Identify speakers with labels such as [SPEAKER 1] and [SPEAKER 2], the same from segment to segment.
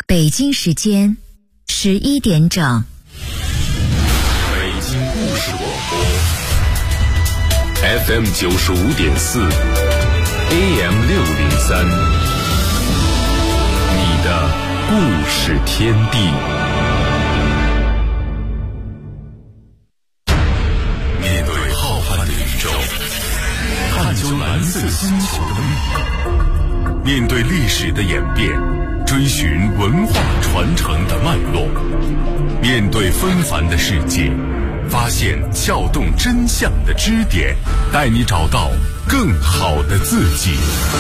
[SPEAKER 1] 北京时间11点整。
[SPEAKER 2] 北京故事广播 FM 95.4 AM 603，你的故事天地。面对浩瀚的宇宙，探究蓝色星球的秘密，面对历史的演变，追寻文化传承的脉络，面对纷繁的世界，发现撬动真相的支点，带你找到更好的自己。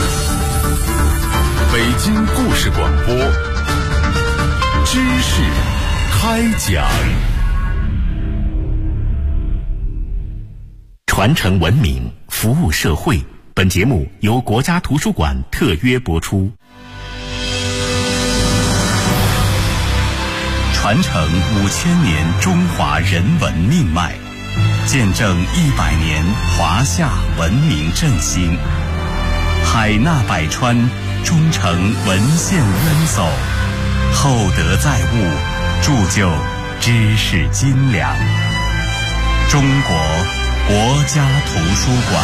[SPEAKER 2] 北京故事广播，知识开讲。传承文明，服务社会。本节目由国家图书馆特约播出。传承5000年中华人文命脉，见证100年华夏文明振兴。海纳百川，忠诚文献渊薮，厚德载物，铸就知识斤两。中国国家图书馆。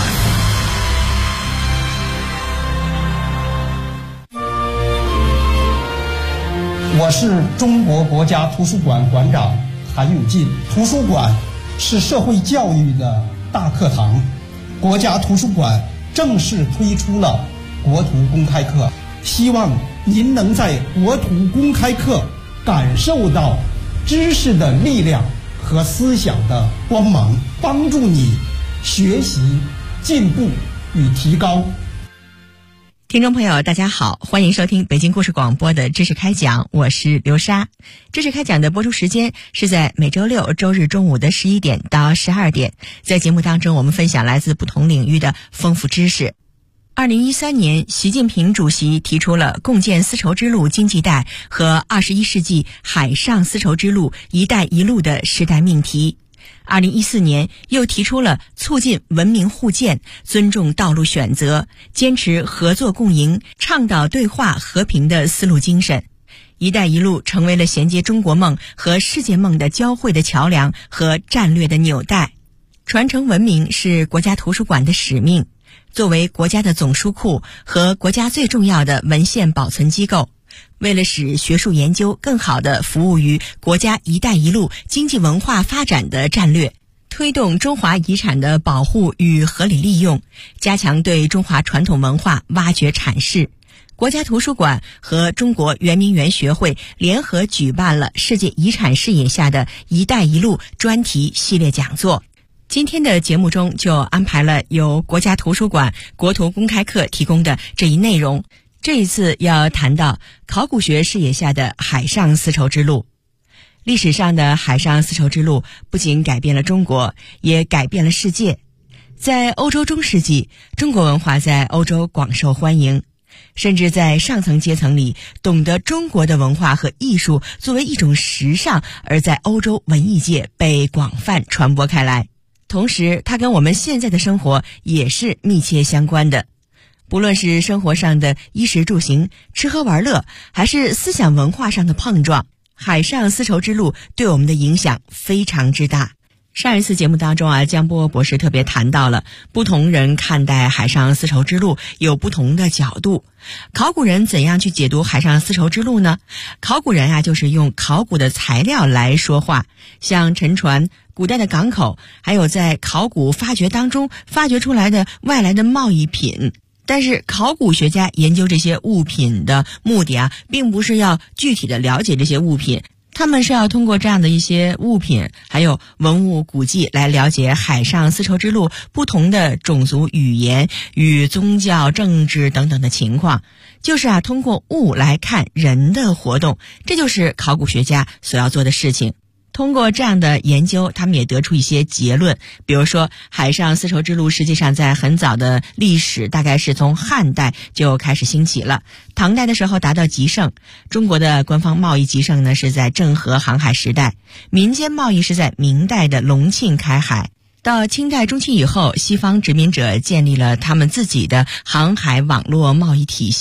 [SPEAKER 3] 我是中国国家图书馆馆长韩永进。图书馆是社会教育的大课堂，国家图书馆正式推出了国图公开课，希望您能在国图公开课感受到知识的力量和思想的光芒，帮助你学习、进步与提高。
[SPEAKER 4] 听众朋友大家好，欢迎收听北京故事广播的知识开讲，我是刘莎。知识开讲的播出时间是在每周六周日中午的11点到12点，在节目当中我们分享来自不同领域的丰富知识。2013年，习近平主席提出了共建丝绸之路经济带和21世纪海上丝绸之路“一带一路”的时代命题。2014年又提出了促进文明互鉴、尊重道路选择、坚持合作共赢、倡导对话和平的丝路精神。一带一路成为了衔接中国梦和世界梦的交汇的桥梁和战略的纽带。传承文明是国家图书馆的使命，作为国家的总书库和国家最重要的文献保存机构，为了使学术研究更好地服务于国家一带一路经济文化发展的战略，推动中华遗产的保护与合理利用，加强对中华传统文化挖掘阐释，国家图书馆和中国圆明园学会联合举办了世界遗产视野下的一带一路专题系列讲座。今天的节目中就安排了由国家图书馆国图公开课提供的这一内容。这一次要谈到考古学视野下的海上丝绸之路。历史上的海上丝绸之路不仅改变了中国，也改变了世界。在欧洲中世纪，中国文化在欧洲广受欢迎，甚至在上层阶层里，懂得中国的文化和艺术作为一种时尚，而在欧洲文艺界被广泛传播开来。同时，它跟我们现在的生活也是密切相关的。不论是生活上的衣食住行、吃喝玩乐，还是思想文化上的碰撞，海上丝绸之路对我们的影响非常之大。上一次节目当中江波博士特别谈到了不同人看待海上丝绸之路有不同的角度。考古人怎样去解读海上丝绸之路呢？考古人就是用考古的材料来说话，像沉船、古代的港口，还有在考古发掘当中发掘出来的外来的贸易品。但是考古学家研究这些物品的目的并不是要具体的了解这些物品，他们是要通过这样的一些物品还有文物古迹来了解海上丝绸之路不同的种族语言与宗教、政治等等的情况，就是通过物来看人的活动，这就是考古学家所要做的事情。通过这样的研究，他们也得出一些结论，比如说海上丝绸之路实际上在很早的历史，大概是从汉代就开始兴起了，唐代的时候达到极盛，中国的官方贸易极盛呢是在郑和航海时代，民间贸易是在明代的隆庆开海。到清代中期以后，西方殖民者建立了他们自己的航海网络贸易体系，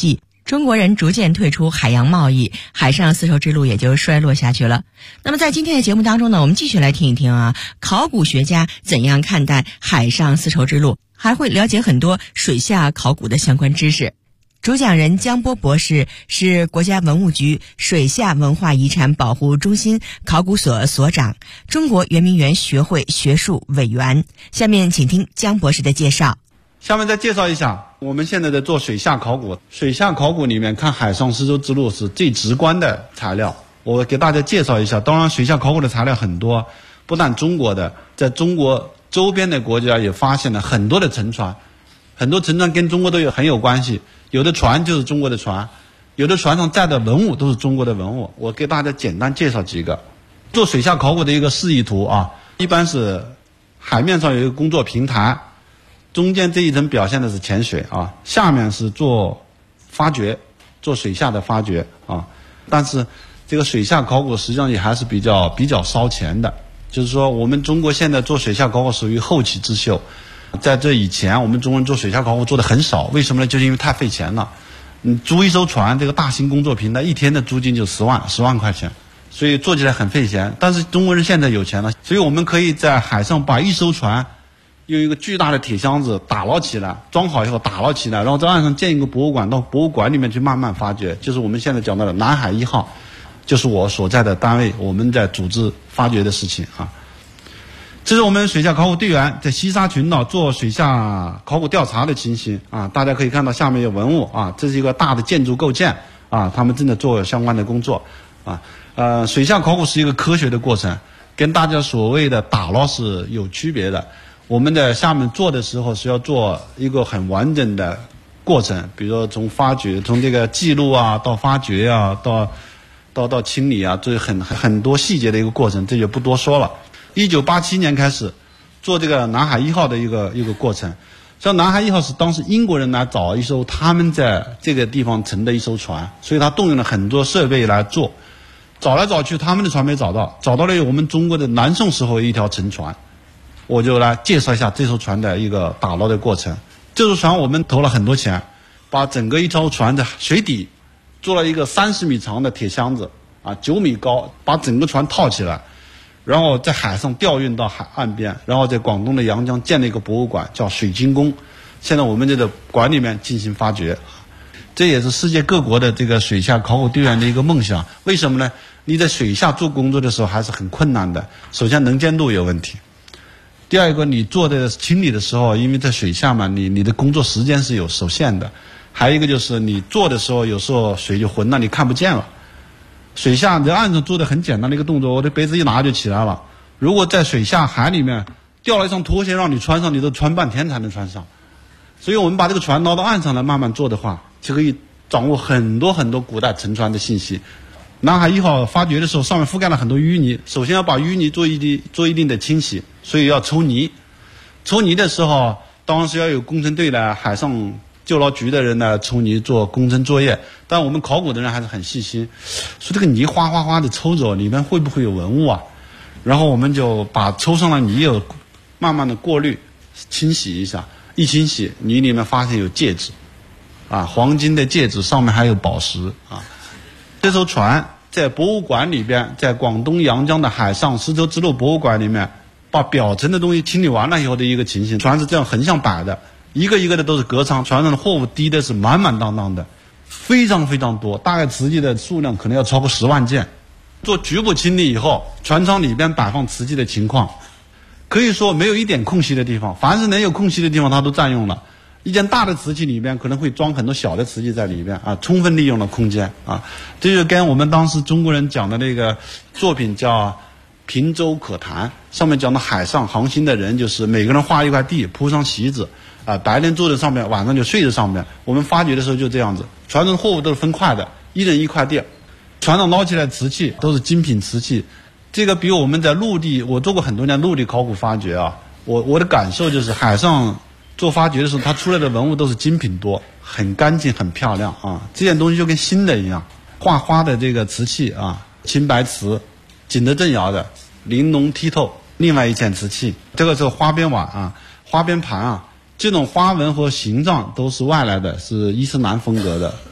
[SPEAKER 4] 中国人逐渐退出海洋贸易，海上丝绸之路也就衰落下去了。那么在今天的节目当中呢，我们继续来听一听考古学家怎样看待海上丝绸之路，还会了解很多水下考古的相关知识。主讲人江波博士是国家文物局水下文化遗产保护中心考古所所长，中国圆明园学会学术委员。下面请听江博士的介绍。
[SPEAKER 5] 下面再介绍一下我们现在在做水下考古。水下考古里面看海上丝绸之路是最直观的材料，我给大家介绍一下。当然水下考古的材料很多，不但中国的，在中国周边的国家也发现了很多的沉船，很多沉船跟中国都很有关系，有的船就是中国的船，有的船上载的文物都是中国的文物。我给大家简单介绍几个。做水下考古的一个示意图一般是海面上有一个工作平台，中间这一层表现的是潜水下面是做发掘，做水下的发掘但是这个水下考古实际上也还是比较烧钱的，就是说我们中国现在做水下考古属于后起之秀。在这以前我们中国人做水下考古做的很少，为什么呢？就是因为太费钱了。租一艘船，这个大型工作平台一天的租金就10万块钱，所以做起来很费钱。但是中国人现在有钱了，所以我们可以在海上把一艘船用一个巨大的铁箱子打捞起来，装好以后打捞起来，然后在岸上建一个博物馆，到博物馆里面去慢慢发掘。就是我们现在讲到的南海1号，就是我所在的单位，我们在组织发掘的事情这是我们水下考古队员在西沙群岛做水下考古调查的情形大家可以看到下面有文物这是一个大的建筑构件他们正在做相关的工作水下考古是一个科学的过程，跟大家所谓的打捞是有区别的。我们在下面做的时候是要做一个很完整的过程，比如说从发掘，从这个记录到发掘到清理这是很多细节的一个过程，这就不多说了。1987年开始做这个南海1号的一个过程。像南海1号是当时英国人来找一艘他们在这个地方沉的一艘船，所以他动用了很多设备来做。找来找去他们的船没找到，找到了我们中国的南宋时候一条沉船。我就来介绍一下这艘船的一个打捞的过程。这艘船我们投了很多钱，把整个一艘船的水底做了一个30米长的铁箱子9米高，把整个船套起来，然后在海上调运到岸边，然后在广东的阳江建了一个博物馆，叫水晶宫。现在我们这个馆里面进行发掘，这也是世界各国的这个水下考古队员的一个梦想。为什么呢？你在水下做工作的时候还是很困难的。首先能见度有问题，第二个你做的清理的时候，因为在水下嘛，你的工作时间是有受限的。还有一个就是你做的时候有时候水就浑了，你看不见了。水下在岸上做的很简单的一个动作，我的杯子一拿就起来了。如果在水下海里面掉了一双拖鞋让你穿上，你都穿半天才能穿上。所以我们把这个船捞到岸上来慢慢做的话，就可以掌握很多很多古代沉船的信息。南海1号发掘的时候，上面覆盖了很多淤泥，首先要把淤泥做一定的清洗，所以要抽泥。抽泥的时候当然是要有工程队来，海上救捞局的人呢抽泥做工程作业，但我们考古的人还是很细心，说这个泥哗哗哗的抽走，里面会不会有文物然后我们就把抽上的泥慢慢的过滤清洗一下，一清洗泥里面发现有戒指黄金的戒指，上面还有宝石这艘船在博物馆里边，在广东阳江的海上丝绸之路博物馆里面，把表层的东西清理完了以后的一个情形。船是这样横向摆的，一个一个的都是隔舱，船上的货物滴的是满满当当的，非常非常多，大概瓷器的数量可能要超过10万件。做局部清理以后，船舱里边摆放瓷器的情况可以说没有一点空隙的地方，凡是能有空隙的地方它都占用了。一件大的瓷器里边可能会装很多小的瓷器在里边充分利用了空间这就跟我们当时中国人讲的那个作品叫平洲可谈，上面讲的海上航行的人，就是每个人画一块地，铺上席子白天坐在上面，晚上就睡在上面。我们发掘的时候就这样子，船上货物都是分块的，一人一块地，船上捞起来瓷器都是精品瓷器。这个比我们在陆地，我做过很多年陆地考古发掘我的感受就是海上做发掘的时候，它出来的文物都是精品多，很干净很漂亮这件东西就跟新的一样。画花的这个瓷器青白瓷，景德镇窑的，玲珑剔透。另外一件瓷器，这个是花边碗花边盘这种花纹和形状都是外来的，是伊斯兰风格的。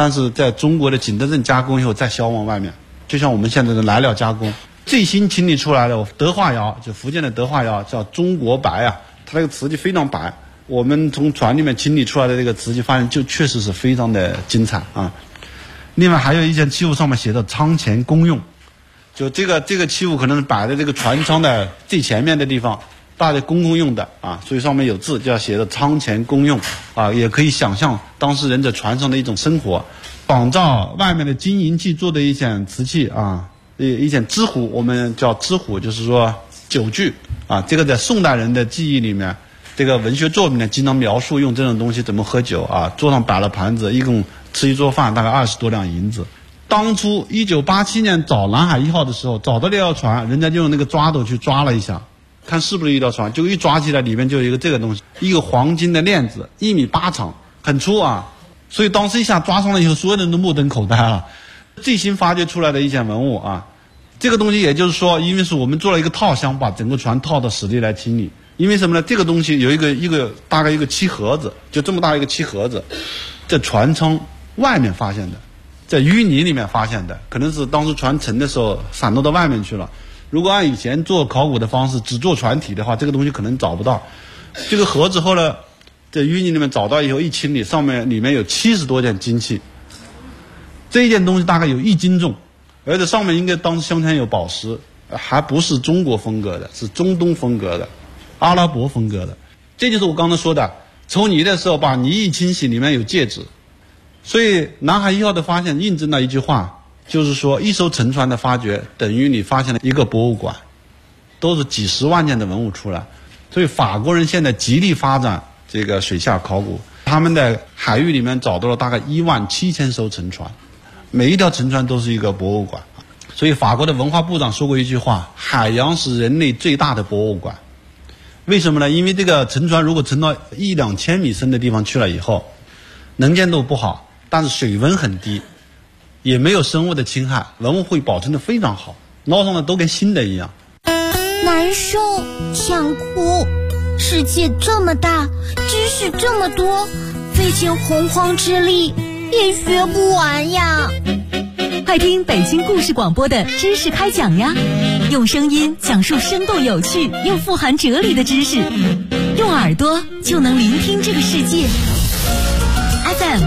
[SPEAKER 5] 但是在中国的景德镇加工以后再销往外面，就像我们现在的来料加工。最新清理出来的德化窑，就福建的德化窑叫中国白啊，它那个瓷器非常白。我们从船里面清理出来的这个瓷器，发现就确实是非常的精彩啊。另外还有一件器物上面写的仓前公用，就这个器物可能是摆在这个船舱的最前面的地方，大家公共用的啊，所以上面有字，就要写的仓前公用啊，也可以想象当事人在船上的一种生活。仿照外面的金银器做的一件瓷器啊。一件知壶，我们叫知壶，就是说酒具啊。这个在宋代人的记忆里面，这个文学作品呢经常描述用这种东西怎么喝酒啊。桌上摆了盘子，一共吃一桌饭，大概20多两银子。当初1987年找南海1号的时候，找到这条船，人家就用那个抓斗去抓了一下，看是不是一条船，就一抓起来，里面就有一个这个东西，一个黄金的链子，1.8米长，很粗啊。所以当时一下抓上了以后，所有人都目瞪口呆了。最新发掘出来的一件文物啊。这个东西也就是说，因为是我们做了一个套箱，把整个船套到室内来清理。因为什么呢？这个东西有一个大概一个漆盒子，就这么大一个漆盒子，在船舱外面发现的，在淤泥里面发现的，可能是当时船沉的时候散落到外面去了。如果按以前做考古的方式，只做船体的话，这个东西可能找不到。这个盒子后来在淤泥里面找到以后一清理，里面有70多件金器，这一件东西大概有1斤重。而且上面应该当时镶嵌有宝石，还不是中国风格的，是中东风格的，阿拉伯风格的。这就是我刚才说的，抽泥的时候把泥一清洗，里面有戒指。所以南海1号的发现印证了一句话，就是说一艘沉船的发掘等于你发现了一个博物馆，都是几十万件的文物出来。所以法国人现在极力发展这个水下考古，他们在海域里面找到了大概17000艘沉船。每一条沉船都是一个博物馆，所以法国的文化部长说过一句话：海洋是人类最大的博物馆。为什么呢？因为这个沉船如果沉到1-2千米深的地方去了以后，能见度不好，但是水温很低，也没有生物的侵害，文物会保存得非常好，捞上来都跟新的一样。
[SPEAKER 6] 难受，想哭，世界这么大，知识这么多，费尽洪荒之力也学不完呀！
[SPEAKER 7] 快听北京故事广播的知识开讲呀，用声音讲述生动有趣又富含哲理的知识，用耳朵就能聆听这个世界。FM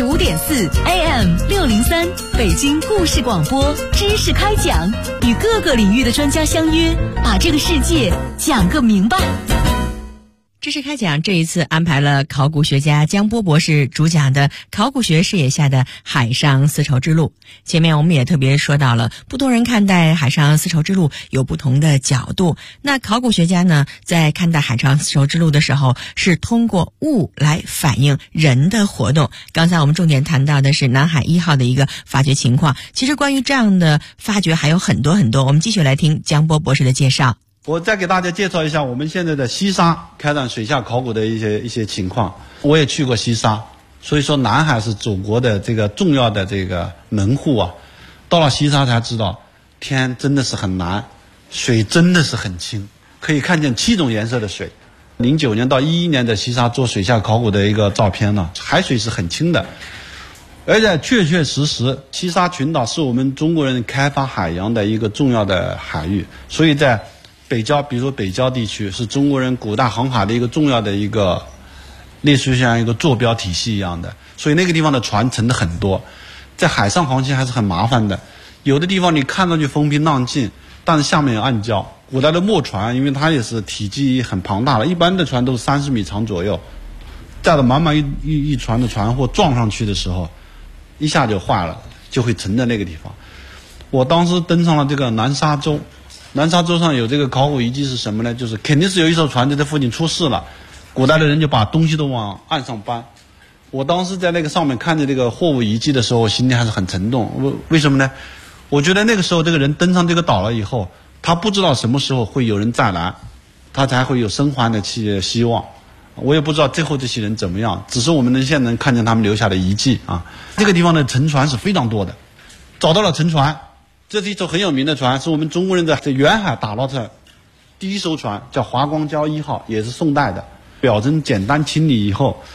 [SPEAKER 7] 95.4 AM 603，北京故事广播知识开讲，与各个领域的专家相约，把这个世界讲个明白。
[SPEAKER 4] 知识开讲这一次安排了考古学家江波博士主讲的考古学视野下的海上丝绸之路。前面我们也特别说到了，不同人看待海上丝绸之路有不同的角度。那考古学家呢，在看待海上丝绸之路的时候，是通过物来反映人的活动。刚才我们重点谈到的是南海1号的一个发掘情况，其实关于这样的发掘还有很多很多，我们继续来听江波博士的介绍。
[SPEAKER 5] 我再给大家介绍一下我们现在的西沙开展水下考古的一些情况。我也去过西沙，所以说南海是祖国的这个重要的这个门户啊。到了西沙才知道，天真的是很蓝，水真的是很清，可以看见7种颜色的水。09年到11年的西沙做水下考古的一个照片呢，海水是很清的，而且确确实实，西沙群岛是我们中国人开发海洋的一个重要的海域，所以在北郊，比如说北郊地区，是中国人古代航海的一个重要的一个，类似于像一个坐标体系一样的，所以那个地方的船沉的很多，在海上航行还是很麻烦的。有的地方你看上去风平浪静，但是下面有暗礁。古代的木船，因为它也是体积很庞大的，一般的船都是30米长左右，载着满满一船的船货撞上去的时候，一下就坏了，就会沉在那个地方。我当时登上了这个南沙洲。南沙洲上有这个考古遗迹是什么呢？就是肯定是有一艘船在这附近出事了，古代的人就把东西都往岸上搬。我当时在那个上面看着这个货物遗迹的时候，我心里还是很沉重。为什么呢？我觉得那个时候这个人登上这个岛了以后，他不知道什么时候会有人再来，他才会有生还的希望。我也不知道最后这些人怎么样，只是我们现在能看见他们留下的遗迹啊。这个地方的沉船是非常多的，找到了沉船。这是一艘很有名的船，是我们中国人在远海打捞出来第一艘船，叫华光礁1号，也是宋代的。表征简单清理以后，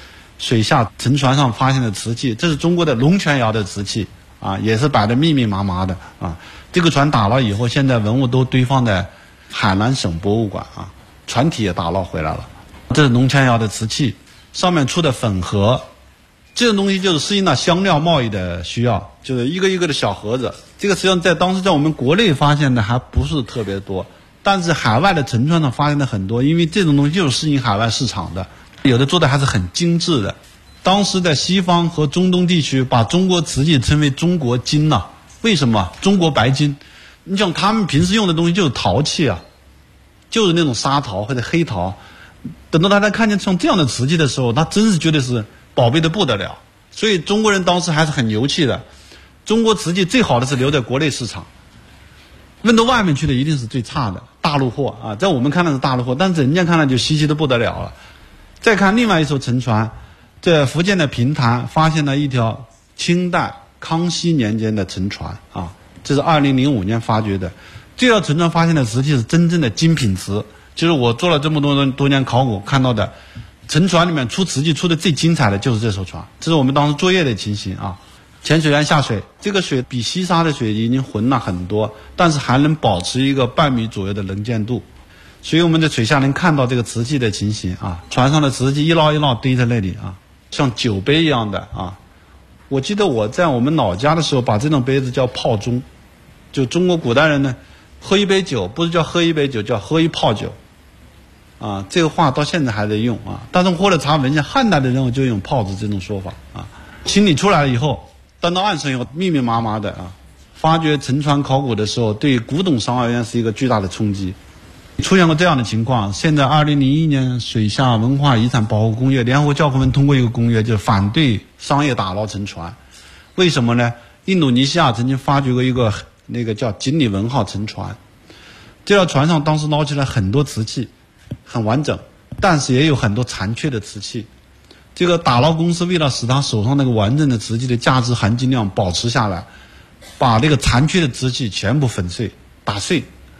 [SPEAKER 5] 水下沉船上发现的瓷器，这是中国的龙泉窑的瓷器啊，也是摆得密密麻麻的啊。这个船打捞以后，现在文物都堆放在海南省博物馆啊，船体也打捞回来了。这是龙泉窑的瓷器，上面出的粉盒，这种东西就是适应了香料贸易的需要，就是一个一个的小盒子。这个实际上在当时在我们国内发现的还不是特别多，但是海外的沉船上发现的很多，因为这种东西就是适应海外市场的，有的做的还是很精致的。当时在西方和中东地区把中国瓷器称为中国金呐，为什么？中国白金。你像他们平时用的东西就是陶器啊，就是那种沙陶或者黑陶。等到大家看见像这样的瓷器的时候，他真是觉得是宝贝的不得了。所以中国人当时还是很牛气的。中国瓷器最好的是留在国内市场，运到外面去的一定是最差的大陆货啊。在我们看来是大陆货，但是人家看来就稀奇的不得了了。再看另外一艘沉船，在福建的平潭发现了一条清代康熙年间的沉船啊，这是2005年发掘的。这条沉船发现的瓷器是真正的精品瓷，就是我做了这么多年考古看到的沉船里面出瓷器出的最精彩的就是这艘船。这是我们当时作业的情形啊。潜水员下水，这个水比西沙的水已经浑了很多，但是还能保持一个半米左右的能见度，所以我们在水下能看到这个瓷器的情形啊。船上的瓷器一捞一捞堆在那里啊，像酒杯一样的啊。我记得我在我们老家的时候把这种杯子叫泡盅，就中国古代人呢喝一杯酒不是叫喝一杯酒，叫喝一泡酒啊。这个话到现在还在用啊。但是后来查文献，汉代的人就用泡子这种说法啊。清理出来了以后，端到岸上以后密密麻麻的啊。发掘沉船考古的时候，对古董商而言是一个巨大的冲击。出现过这样的情况，现在2001年水下文化遗产保护公约，联合国教科文通过一个公约，就是反对商业打捞沉船。为什么呢？印度尼西亚曾经发掘过一个那个叫锦鲤文号沉船，这条船上当时捞起来很多瓷器，很完整，但是也有很多残缺的瓷器。这个打捞公司为了使他手上那个完整的瓷器的价值含金量保持下来，把那个残缺的瓷器全部粉碎打碎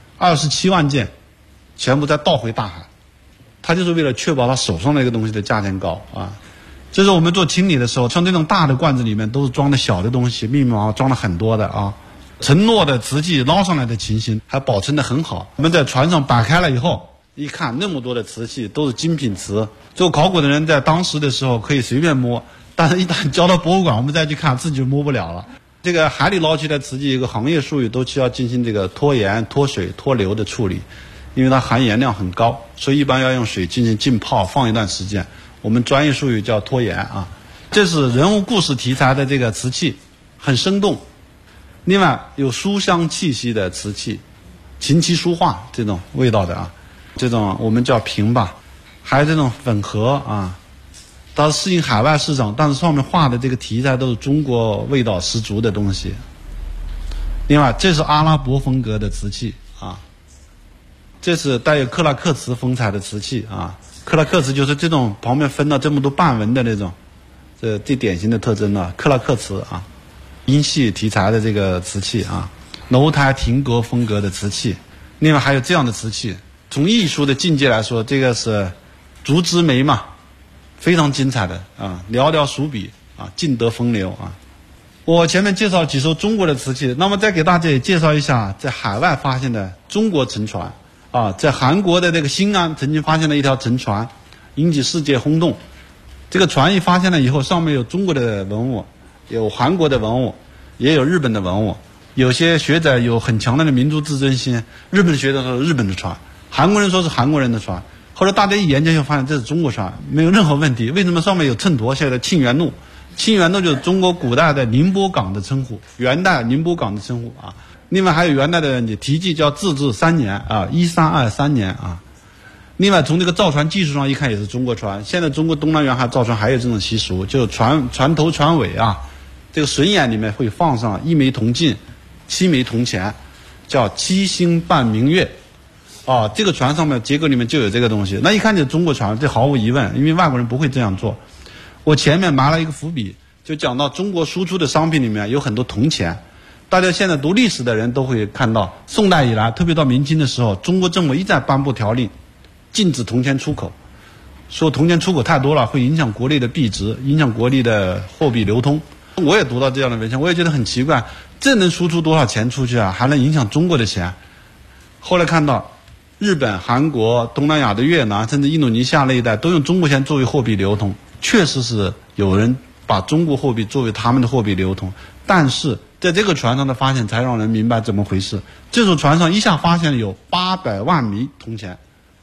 [SPEAKER 5] ，27万件全部再倒回大海。他就是为了确保他手上那个东西的价钱高啊。这是我们做清理的时候，像这种大的罐子里面都是装的小的东西，密密麻麻装了很多的啊。沉落的瓷器捞上来的情形还保存得很好。我们在船上摆开了以后，一看那么多的瓷器都是精品瓷，做考古的人在当时的时候可以随便摸，但是一旦交到博物馆，我们再去看自己就摸不了了。这个海里捞起来的瓷器，一个行业术语都需要进行这个脱盐、脱水、脱硫的处理，因为它含盐量很高，所以一般要用水进行浸泡放一段时间。我们专业术语叫脱盐啊。这是人物故事题材的这个瓷器，很生动。另外有书香气息的瓷器，琴棋书画这种味道的啊，这种我们叫瓶吧。还有这种粉盒啊，它适应海外市场，但是上面画的这个题材都是中国味道十足的东西。另外这是阿拉伯风格的瓷器啊，这是带有克拉克瓷风采的瓷器啊。克拉克瓷就是这种旁边分了这么多斑纹的那种，这最典型的特征了。克拉克瓷啊，英系题材的这个瓷器啊，楼台亭阁风格的瓷器。另外还有这样的瓷器，从艺术的境界来说，这个是竹枝梅嘛，非常精彩的啊，寥寥数笔啊，尽得风流啊。我前面介绍几艘中国的瓷器，那么再给大家也介绍一下在海外发现的中国沉船啊。在韩国的这个新安曾经发现了一条沉船，引起世界轰动。这个船一发现了以后，上面有中国的文物，有韩国的文物，也有日本的文物。有些学者有很强大的民族自尊心，日本学者说是日本的船，韩国人说是韩国人的船。后来大家一研究就发现这是中国船，没有任何问题。为什么上面有秤砣写的沁园路？沁园路就是中国古代的宁波港的称呼，元代宁波港的称呼啊。另外还有元代的题记叫自治3年啊，1323年啊。另外从这个造船技术上一看也是中国船。现在中国东南沿海造船还有这种习俗，就是船头船尾啊，这个榫眼里面会放上1枚铜镜，7枚铜钱，叫7星半明月。啊，这个船上面结构里面就有这个东西，那一看就是中国船，这毫无疑问，因为外国人不会这样做。我前面埋了一个伏笔，就讲到中国输出的商品里面有很多铜钱。大家现在读历史的人都会看到，宋代以来，特别到明清的时候，中国政府一再颁布条令，禁止铜钱出口。 说铜钱出口太多了，会影响国内的币值，影响国内的货币流通。我也读到这样的文献，我也觉得很奇怪，这能输出多少钱出去啊？还能影响中国的钱？后来看到日本、韩国、东南亚的越南，甚至印度尼西亚那一带都用中国钱作为货币流通，确实是有人把中国货币作为他们的货币流通。但是在这个船上的发现才让人明白怎么回事。这艘船上一下发现了有800万枚铜钱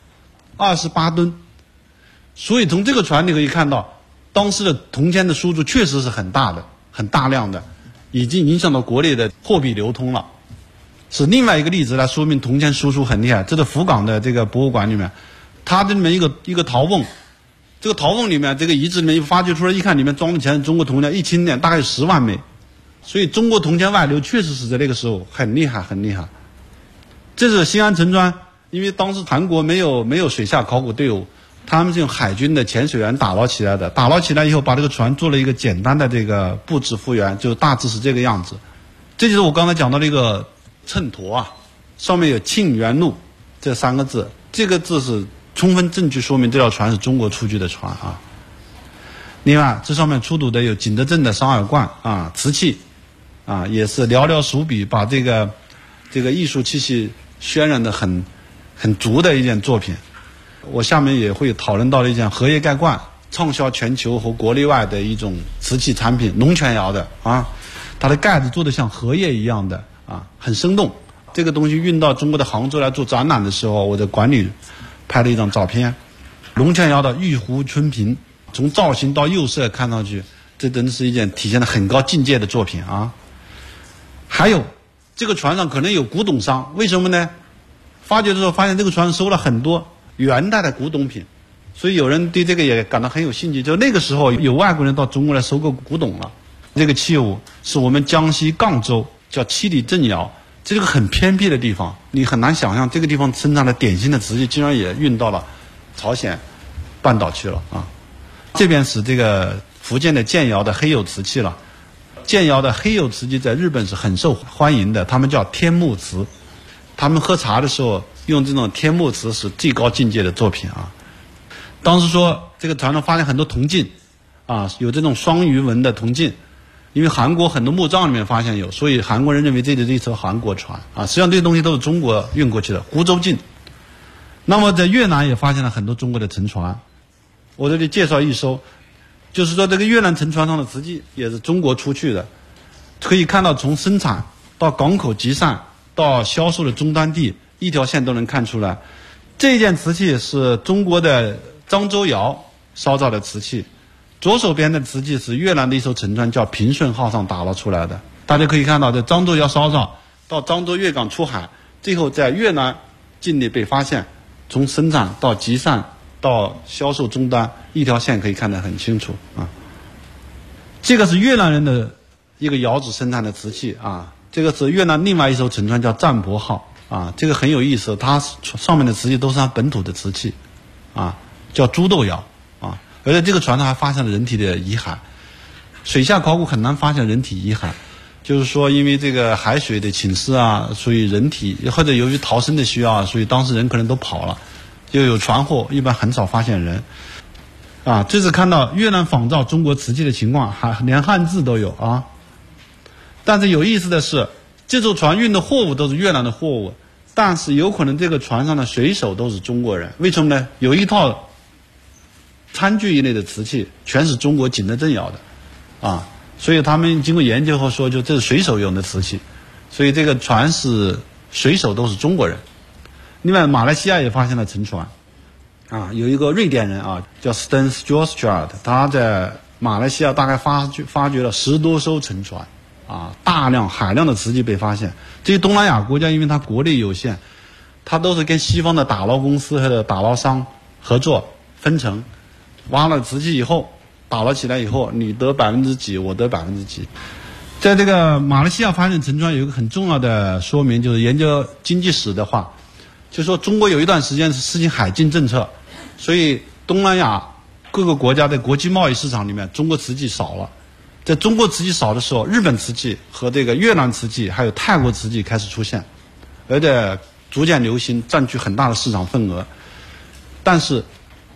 [SPEAKER 5] ，28吨。所以从这个船你可以看到，当时的铜钱的输出确实是很大的、很大量的，已经影响到国内的货币流通了。是另外一个例子来说明铜钱输出很厉害。这是福冈的这个博物馆里面，它这里面一个陶瓮，这个陶瓮里面这个遗址里面一发掘出来，一看里面装的钱是中国铜钱，一清点大概有10万枚。所以中国铜钱外流确实是在那个时候很厉害，很厉害。这是新安沉船，因为当时韩国没有水下考古队伍，他们是用海军的潜水员打捞起来的。打捞起来以后，把这个船做了一个简单的这个布置复原，就大致是这个样子。这就是我刚才讲到的一个秤砣啊，上面有庆元禄这3个字，这个字是充分证据说明这条船是中国出去的船啊。另外，这上面出土的有景德镇的桑耳罐啊，瓷器啊，也是寥寥数笔，把这个艺术气息渲染的很足的一件作品。我下面也会讨论到的一件荷叶盖罐，畅销全球和国内外的一种瓷器产品，龙泉窑的啊，它的盖子做的像荷叶一样的啊，很生动。这个东西运到中国的杭州来做展览的时候，我在馆里拍了一张照片，龙泉窑的玉壶春瓶，从造型到釉色看上去，这真的是一件体现了很高境界的作品啊。还有这个船上可能有古董商，为什么呢？发掘的时候发现这个船上收了很多元代的古董品，所以有人对这个也感到很有兴趣。就那个时候有外国人到中国来收购古董了。这个器物是我们江西赣州叫七里镇窑，这是个很偏僻的地方，你很难想象这个地方生产的典型的瓷器竟然也运到了朝鲜半岛去了啊。这边是这个福建的建窑的黑釉瓷器了。建窑的黑釉瓷器在日本是很受欢迎的，他们叫天目瓷，他们喝茶的时候用这种天目瓷是最高境界的作品啊。当时说这个船上发现很多铜镜啊，有这种双鱼纹的铜镜，因为韩国很多墓葬里面发现有，所以韩国人认为这是一艘韩国船啊。实际上这些东西都是中国运过去的，湖州镜。那么在越南也发现了很多中国的沉船，我这里介绍一艘，就是说这个越南沉船上的瓷器也是中国出去的，可以看到从生产到港口集散到销售的终端地，一条线都能看出来。这件瓷器是中国的漳州窑烧造的瓷器，左手边的瓷器是越南的一艘沉船叫平顺号上打捞出来的。大家可以看到，在漳州窑烧造到漳州粤港出海，最后在越南境内被发现，从生产到集散到销售终端，一条线可以看得很清楚啊。这个是越南人的一个窑址生产的瓷器啊，这个是越南另外一艘沉船叫占伯号啊，这个很有意思，它上面的瓷器都是它本土的瓷器啊，叫猪斗窑啊，而且这个船上还发现了人体的遗骸。水下考古很难发现人体遗骸，就是说因为这个海水的侵蚀啊，所以人体或者由于逃生的需要啊，所以当时人可能都跑了，又有船祸，一般很少发现人啊。这次看到越南仿造中国瓷器的情况，还连汉字都有啊。但是有意思的是，这艘船运的货物都是越南的货物，但是有可能这个船上的水手都是中国人，为什么呢？有一套餐具一类的瓷器全是中国景德镇窑的啊，所以他们经过研究后说，就这是水手用的瓷器，所以这个船是水手都是中国人。另外，马来西亚也发现了沉船啊，有一个瑞典人啊叫 Sten Sjöstrand， 他在马来西亚大概发掘了10多艘沉船啊，大量海量的瓷器被发现。这些东南亚国家因为它国力有限，它都是跟西方的打捞公司或者打捞商合作分成，挖了瓷器以后打捞起来以后，你得几%，我得几%。在这个马来西亚发现沉船有一个很重要的说明，就是研究经济史的话，就说中国有一段时间是实行海禁政策，所以东南亚各个国家的国际贸易市场里面中国瓷器少了。在中国瓷器少的时候，日本瓷器和这个越南瓷器还有泰国瓷器开始出现，而且逐渐流行，占据很大的市场份额。但是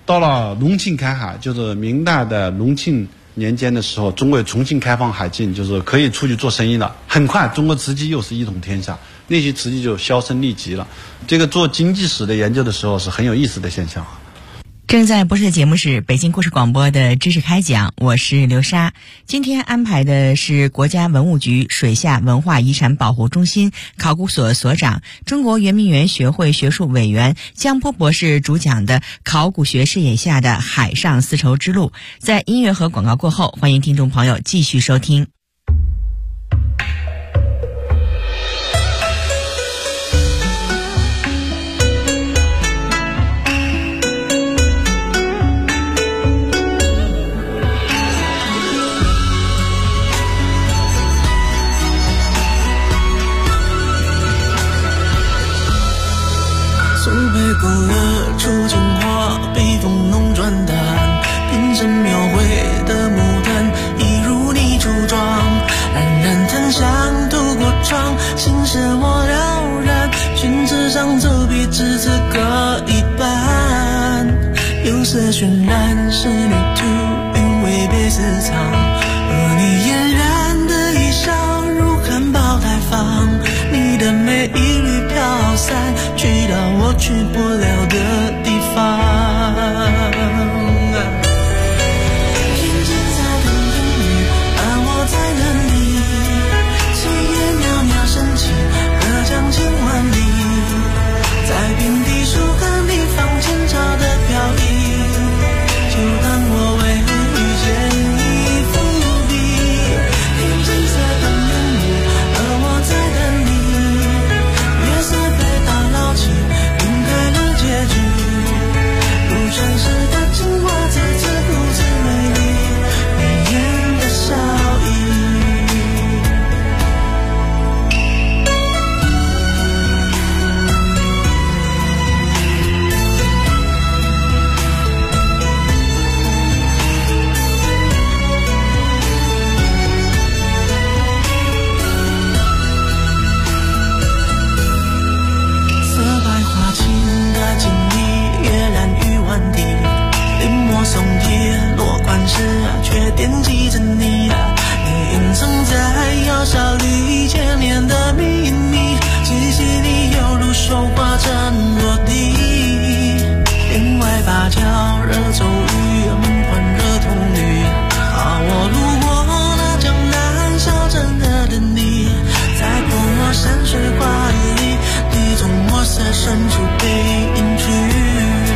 [SPEAKER 5] 到了隆庆开海，就是明代的隆庆年间的时候，中国重新开放海禁，就是可以出去做生意了。很快，中国瓷器又是一统天下，那些瓷器就销声匿迹了。这个做经济史的研究的时候是很有意思的现象。
[SPEAKER 4] 正在播出的节目是北京故事广播的知识开讲，我是刘莎。今天安排的是国家文物局水下文化遗产保护中心考古所所长、中国圆明园学会学术委员江波博士主讲的考古学视野下的海上丝绸之路。在音乐和广告过后，欢迎听众朋友继续收听。
[SPEAKER 8] 勾勒出情话，笔锋浓转淡，平生描绘的牡丹，一如你初妆。冉冉檀香渡过窗，心事我了然。宣纸上走笔至此各一半，釉色渲染，仕女图，韵味别私藏。而你嫣然的衣裳，如含苞待放。你的美一缕飘散，去到我去不了的地方。天际在等烟雨，而我在等你。岁月袅袅升起，隔江千万里。在遍地树根里放前朝的飘逸，就当我为遇见你伏笔。天际在等烟雨，而我在等你。月色被打捞起，晕开了结局。如传世的情话，再次如此美丽，眉眼的笑意。松叶落款时，却惦记着你。你隐藏在窑烧里千年的秘密，细细你犹如手花针落地。帘外芭蕉惹骤雨，梦幻惹童女。我路过那江南小镇的等你，在泼墨山水画里，你从墨色深处被隐去。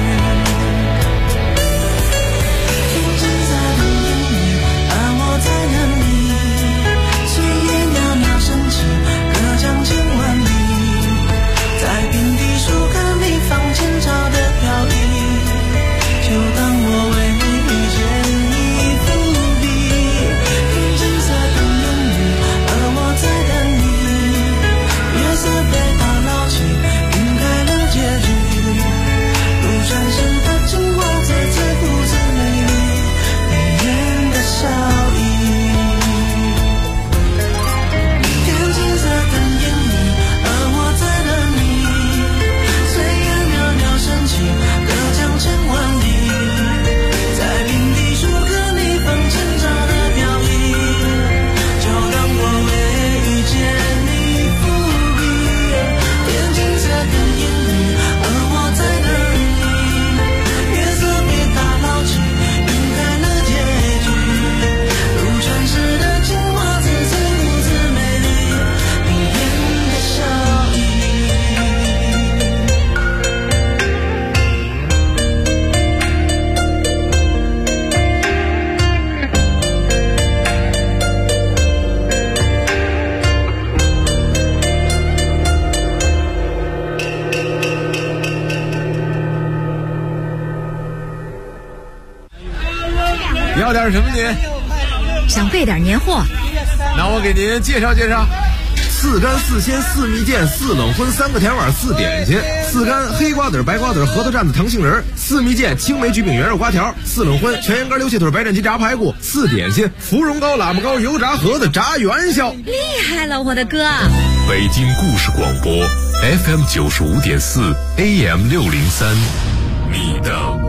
[SPEAKER 9] 要点什么您？
[SPEAKER 1] 想备点年货。
[SPEAKER 9] 那我给您介绍介绍。4干4鲜4蜜饯4冷荤3个甜碗4点心，4干黑瓜子白瓜子核桃蘸子糖杏仁，4蜜饯青梅橘饼圆肉瓜条，4冷荤全羊肝溜蟹腿白斩鸡炸排骨，4点心芙蓉糕喇叭糕油炸盒子炸元宵。
[SPEAKER 1] 厉害了，我的哥！
[SPEAKER 10] 北京故事广播 FM 95.4 AM 603，你的故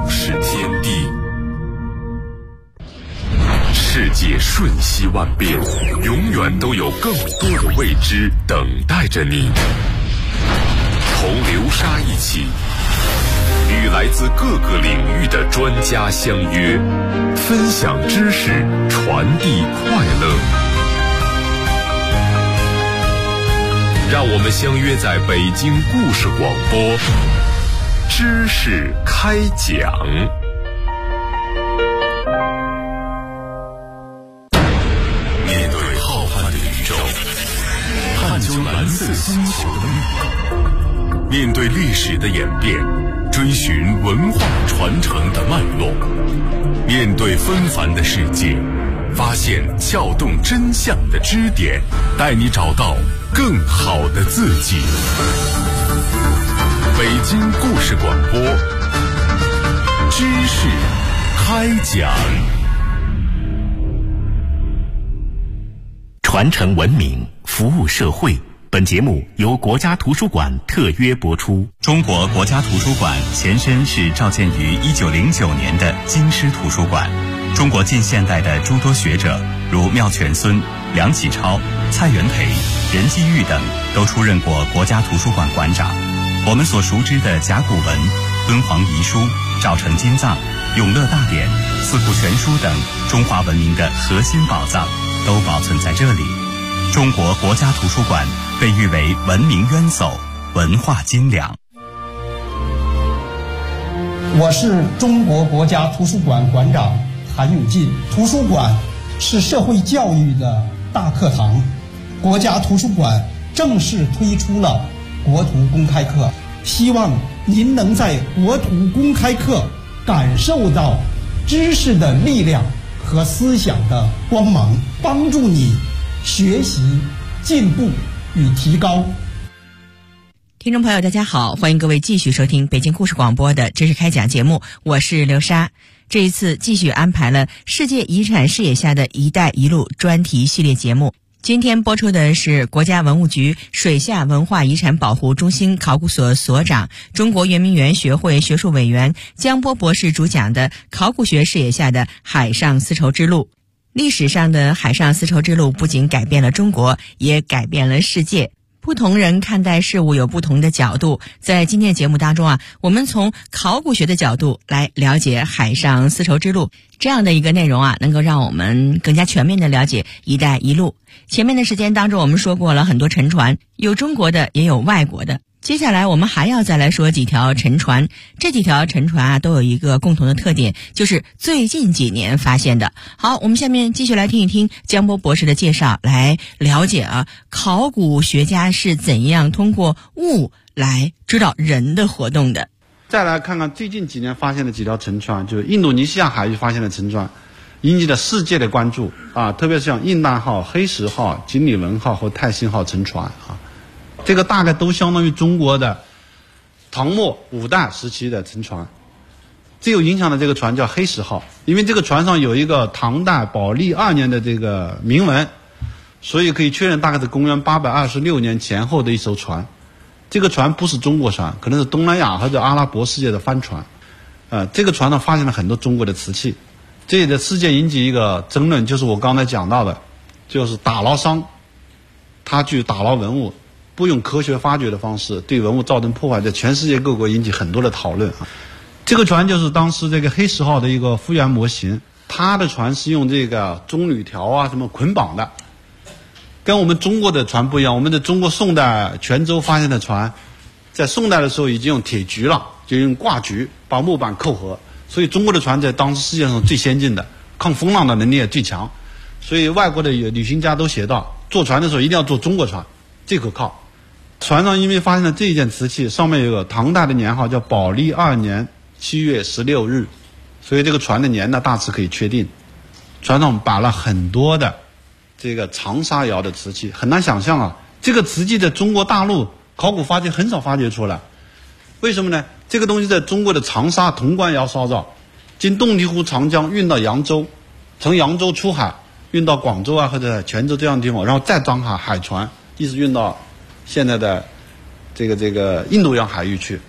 [SPEAKER 10] 是天地。世界瞬息万变，永远都有更多的未知等待着你。同流沙一起，与来自各个领域的专家相约，分享知识，传递快乐。让我们相约在北京故事广播，知识开讲。面对浩瀚的宇宙，探究蓝色星球的绿光，面对历史的演变，追寻文化传承的脉络，面对纷繁的世界，发现撬动真相的支点，带你找到更好的自己。北京故事广播，知识开讲。
[SPEAKER 11] 传承文明，服务社会。本节目由国家图书馆特约播出。
[SPEAKER 2] 中国国家图书馆前身是召建于1909年的京师图书馆。中国近现代的诸多学者，如妙泉孙、梁启超、蔡元培、任继玉等，都出任过国家图书馆馆长。我们所熟知的甲骨文、敦煌遗书、赵城金藏、永乐大典、四库全书等中华文明的核心宝藏，都保存在这里。中国国家图书馆被誉为文明渊薮、文化精良。
[SPEAKER 3] 我是中国国家图书馆馆长韩永进。图书馆是社会教育的大课堂，国家图书馆正式推出了国图公开课，希望您能在国图公开课感受到知识的力量和思想的光芒，帮助你学习、进步与提高。
[SPEAKER 4] 听众朋友大家好，欢迎各位继续收听北京故事广播的知识开讲节目，我是刘莎。这一次继续安排了世界遗产视野下的一带一路专题系列节目。今天播出的是国家文物局水下文化遗产保护中心考古所所长、中国圆明园学会学术委员江波博士主讲的考古学视野下的海上丝绸之路。历史上的海上丝绸之路不仅改变了中国，也改变了世界。不同人看待事物有不同的角度，在今天的节目当中我们从考古学的角度来了解海上丝绸之路，这样的一个内容能够让我们更加全面的了解一带一路。前面的时间当中我们说过了很多沉船，有中国的也有外国的。接下来我们还要再来说几条沉船，这几条沉船都有一个共同的特点，就是最近几年发现的。好，我们下面继续来听一听江波博士的介绍，来了解考古学家是怎样通过物来知道人的活动的。
[SPEAKER 5] 再来看看最近几年发现的几条沉船，就是印度尼西亚海域发现的沉船，引起了世界的关注特别是像印南号、黑石号、锦鲤文号和泰兴号沉船这个大概都相当于中国的唐末五代时期的沉船。最有影响的这个船叫黑石号，因为这个船上有一个唐代宝历2年的这个铭文，所以可以确认大概是公元826年前后的一艘船。这个船不是中国船，可能是东南亚或者阿拉伯世界的帆船。这个船上发现了很多中国的瓷器，这里的事件引起一个争论，就是我刚才讲到的，就是打捞商他去打捞文物，不用科学发掘的方式对文物造成破坏，在全世界各国引起很多的讨论这个船就是当时这个黑石号的一个复原模型，它的船是用这个棕榈条什么捆绑的，跟我们中国的船不一样。我们的中国宋代泉州发现的船，在宋代的时候已经用铁局了，就用挂局把木板扣合，所以中国的船在当时世界上最先进的，抗风浪的能力也最强。所以外国的旅行家都写道，坐船的时候一定要坐中国船，最可靠。船上因为发现了这一件瓷器，上面有个唐代的年号叫宝历2年7月16日，所以这个船的年呢大致可以确定。船上摆了很多的这个长沙窑的瓷器，很难想象这个瓷器在中国大陆考古发掘很少发掘出来。为什么呢？这个东西在中国的长沙潼关窑烧造，经洞庭湖长江运到扬州，从扬州出海运到广州或者泉州这样的地方，然后再装海船一直运到现在的这个印度洋海域去。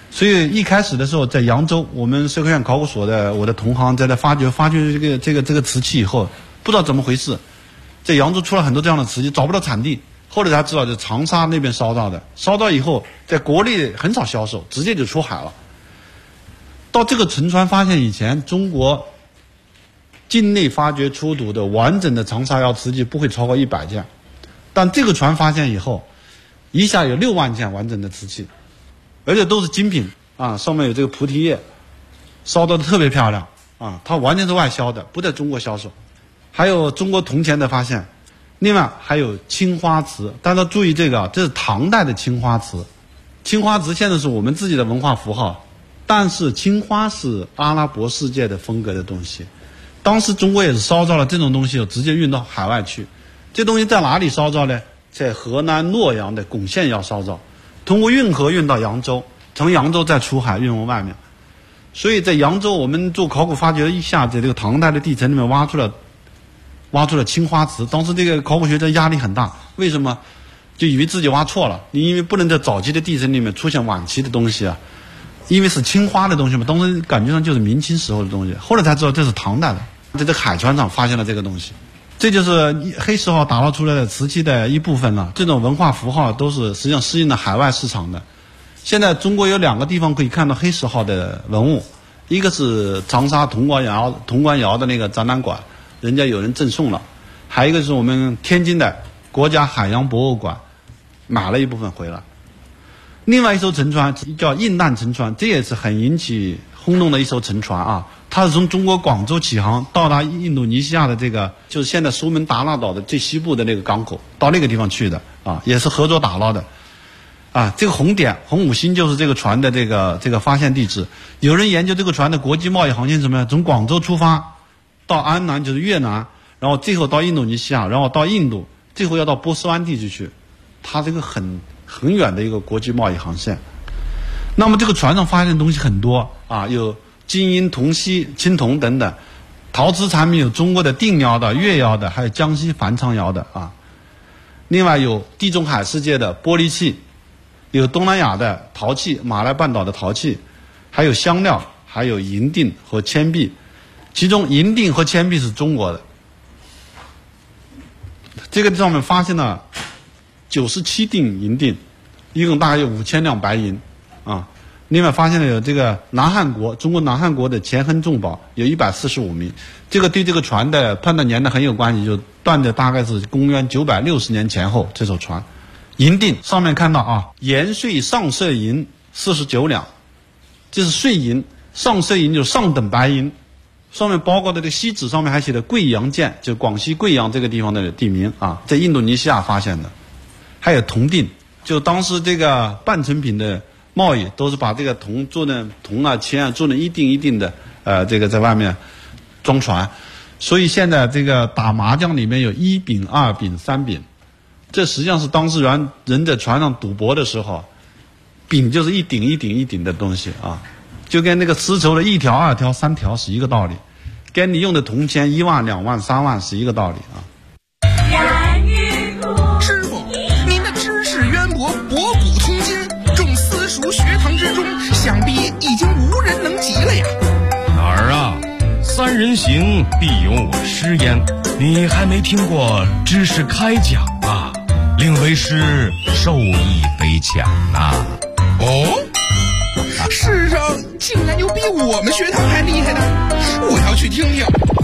[SPEAKER 5] 所以一开始的时候，在扬州，我们社科院考古所的我的同行在那发掘这个瓷器以后，不知道怎么回事，在扬州出了很多这样的瓷器，找不到产地。后来才知道，就长沙那边烧到的，烧到以后，在国内很少销售，直接就出海了。到这个沉船发现以前，中国境内发掘出土的完整的长沙窑瓷器不会超过100件，但这个船发现以后，一下有6万件完整的瓷器，而且都是精品啊，上面有这个菩提叶，烧到的特别漂亮啊，它完全是外销的，不在中国销售。还有中国铜钱的发现，另外还有青花瓷，大家注意这个，这是唐代的青花瓷。青花瓷现在是我们自己的文化符号，但是青花是阿拉伯世界的风格的东西。当时中国也是烧造了这种东西，直接运到海外去。这东西在哪里烧造呢？在河南洛阳的珙县窑烧造，通过运河运到扬州，从扬州再出海运往外面。所以在扬州，我们做考古发掘一下，在这个唐代的地层里面挖出了青花瓷。当时这个考古学家压力很大，为什么？就以为自己挖错了，因为不能在早期的地层里面出现晚期的东西啊，因为是青花的东西嘛，当时感觉上就是明清时候的东西，后来才知道这是唐代的，在这个海船上发现了这个东西。这就是黑石号打捞出来的瓷器的一部分了。这种文化符号都是实际上适应了海外市场的。现在中国有2个地方可以看到黑石号的文物，一个是长沙潼关窑的那个展览馆，人家有人赠送了；还有一个是我们天津的国家海洋博物馆买了一部分回来。另外一艘沉船叫印难沉船，这也是很引起轰动的一艘沉船啊。它是从中国广州起航，到达印度尼西亚的这个就是现在苏门答腊岛的最西部的那个港口，到那个地方去的啊，也是合作打捞的啊。这个红点红五星就是这个船的这个发现地址。有人研究这个船的国际贸易航线什么样？从广州出发到安南，就是越南，然后最后到印度尼西亚，然后到印度，最后要到波斯湾地区去。它这个很远的一个国际贸易航线。那么这个船上发现的东西很多啊，有金银铜锡青铜等等，陶瓷产品有中国的定窑的、越窑的，还有江西繁昌窑的啊。另外有地中海世界的玻璃器，有东南亚的陶器、马来半岛的陶器，还有香料，还有银锭和铅币。其中银锭和铅币是中国的。这个上面发现了97锭银锭，一共大概有5000两白银啊。另外发现了有这个中国南汉国的钱亨重宝有145枚，这个对这个船的判断年代很有关系，就断的大概是公元960年前后。这艘船银锭上面看到啊，盐税上色银49两，这是税银，上色银就是上等白银。上面包括的这个锡纸上面还写的贵阳县，就广西贵阳这个地方的地名啊，在印度尼西亚发现的。还有铜锭，就当时这个半成品的贸易都是把这个铜做的铜啊、铅啊做的一锭一锭的，这个在外面装船。所以现在这个打麻将里面有1饼、2饼、3饼，这实际上是当时人在船上赌博的时候，饼就是一顶一顶一顶的东西啊，就跟那个丝绸的1条、2条、3条是一个道理，跟你用的铜钱1万、2万、3万是一个道理啊。
[SPEAKER 12] 师傅，您的知识渊博，博古通今，众私塾学堂之中，想必已经无人能及了呀。
[SPEAKER 13] 哪儿啊？3人行，必有我师焉。你还没听过知识开讲啊？令为师受益匪浅呐。
[SPEAKER 12] 哦，世上竟然有比我们学堂还厉害的，我要去听听。